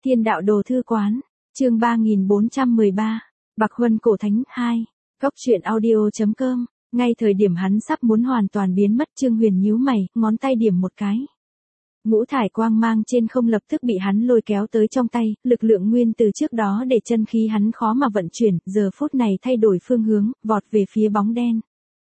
Thiên đạo đồ thư quán, chương 3413, Bạc Huân cổ thánh 2, Cốc truyện audio.com, ngay thời điểm hắn sắp muốn hoàn toàn biến mất Trương Huyền nhíu mày, ngón tay điểm một cái. Ngũ thải quang mang trên không lập tức bị hắn lôi kéo tới trong tay, lực lượng nguyên từ trước đó để chân khí hắn khó mà vận chuyển, giờ phút này thay đổi phương hướng, vọt về phía bóng đen.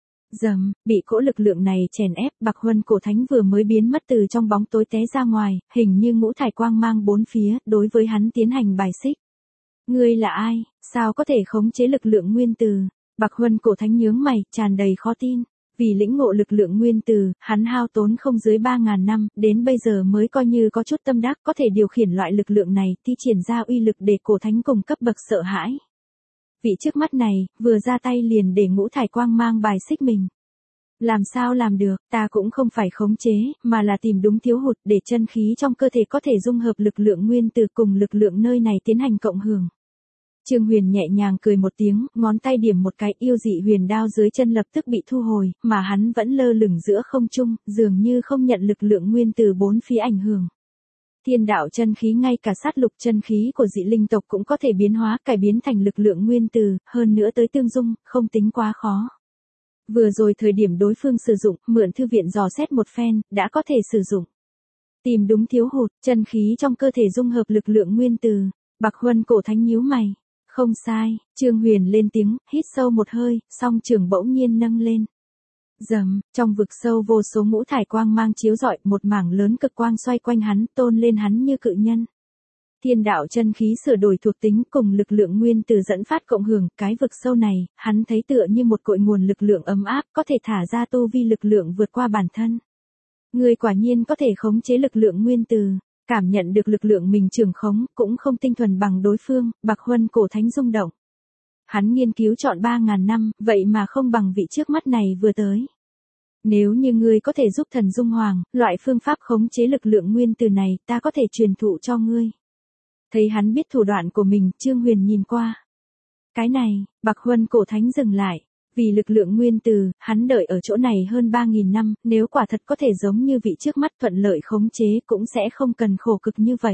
Dầm, bị cỗ lực lượng này chèn ép, Bạc Huân cổ thánh vừa mới biến mất từ trong bóng tối té ra ngoài, hình như ngũ thải quang mang bốn phía, đối với hắn tiến hành bài xích. Ngươi là ai, sao có thể khống chế lực lượng nguyên từ? Bạc Huân cổ thánh nhướng mày, tràn đầy khó tin. Vì lĩnh ngộ lực lượng nguyên từ, hắn hao tốn không dưới 3.000 năm, đến bây giờ mới coi như có chút tâm đắc có thể điều khiển loại lực lượng này, thi triển ra uy lực để cổ thánh cùng cấp bậc sợ hãi. Vị trước mắt này, vừa ra tay liền để ngũ thải quang mang bài xích mình. Làm sao làm được, ta cũng không phải khống chế, mà là tìm đúng thiếu hụt để chân khí trong cơ thể có thể dung hợp lực lượng nguyên từ cùng lực lượng nơi này tiến hành cộng hưởng. Trương Huyền nhẹ nhàng cười một tiếng, ngón tay điểm một cái, yêu dị huyền đao dưới chân lập tức bị thu hồi, mà hắn vẫn lơ lửng giữa không trung, dường như không nhận lực lượng nguyên từ bốn phía ảnh hưởng. Thiên đạo chân khí, ngay cả sát lục chân khí của dị linh tộc cũng có thể biến hóa, cải biến thành lực lượng nguyên từ, hơn nữa tới tương dung, không tính quá khó. Vừa rồi thời điểm đối phương sử dụng, mượn thư viện dò xét một phen, đã có thể sử dụng. Tìm đúng thiếu hụt, chân khí trong cơ thể dung hợp lực lượng nguyên từ. Bạc Huân cổ thánh nhíu mày. Không sai, Trương Huyền lên tiếng, hít sâu một hơi, song trường bỗng nhiên nâng lên. Dầm, trong vực sâu vô số ngũ thải quang mang chiếu rọi, một mảng lớn cực quang xoay quanh hắn, tôn lên hắn như cự nhân. Thiên đạo chân khí sửa đổi thuộc tính cùng lực lượng nguyên từ dẫn phát cộng hưởng, cái vực sâu này, hắn thấy tựa như một cội nguồn lực lượng ấm áp, có thể thả ra tu vi lực lượng vượt qua bản thân. Người quả nhiên có thể khống chế lực lượng nguyên từ. Cảm nhận được lực lượng mình trưởng khống, cũng không tinh thuần bằng đối phương, Bạc Huân cổ thánh rung động. Hắn nghiên cứu trọn 3.000 năm, vậy mà không bằng vị trước mắt này vừa tới. Nếu như ngươi có thể giúp thần dung hoàng, loại phương pháp khống chế lực lượng nguyên từ này, ta có thể truyền thụ cho ngươi. Thấy hắn biết thủ đoạn của mình, Trương Huyền nhìn qua. Cái này, Bạc Huân cổ thánh dừng lại. Vì lực lượng nguyên từ, hắn đợi ở chỗ này hơn 3.000 năm, nếu quả thật có thể giống như vị trước mắt thuận lợi khống chế cũng sẽ không cần khổ cực như vậy.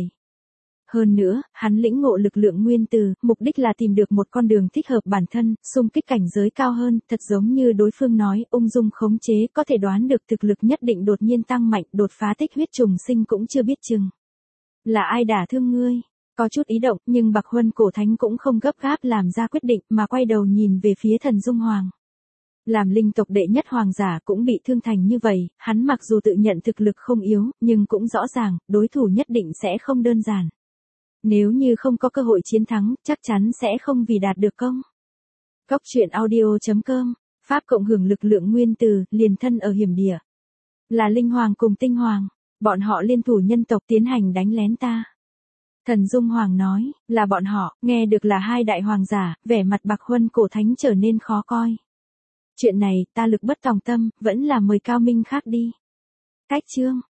Hơn nữa, hắn lĩnh ngộ lực lượng nguyên từ, mục đích là tìm được một con đường thích hợp bản thân, xung kích cảnh giới cao hơn, thật giống như đối phương nói, ung dung khống chế có thể đoán được thực lực nhất định đột nhiên tăng mạnh, đột phá tích huyết trùng sinh cũng chưa biết chừng. Là ai đả thương ngươi? Có chút ý động, nhưng Bạc Huân cổ thánh cũng không gấp gáp làm ra quyết định mà quay đầu nhìn về phía thần dung hoàng. Làm linh tộc đệ nhất hoàng giả cũng bị thương thành như vậy, hắn mặc dù tự nhận thực lực không yếu, nhưng cũng rõ ràng, đối thủ nhất định sẽ không đơn giản. Nếu như không có cơ hội chiến thắng, chắc chắn sẽ không vì đạt được công. Cốc truyện audio.com, pháp cộng hưởng lực lượng nguyên từ, liền thân ở hiểm địa. Là linh hoàng cùng tinh hoàng, bọn họ liên thủ nhân tộc tiến hành đánh lén ta. Thần Dung Hoàng nói, là bọn họ, nghe được là hai đại hoàng giả, vẻ mặt Bạc Huân cổ thánh trở nên khó coi. Chuyện này, ta lực bất tòng tâm, vẫn là mời cao minh khác đi. Cách chương.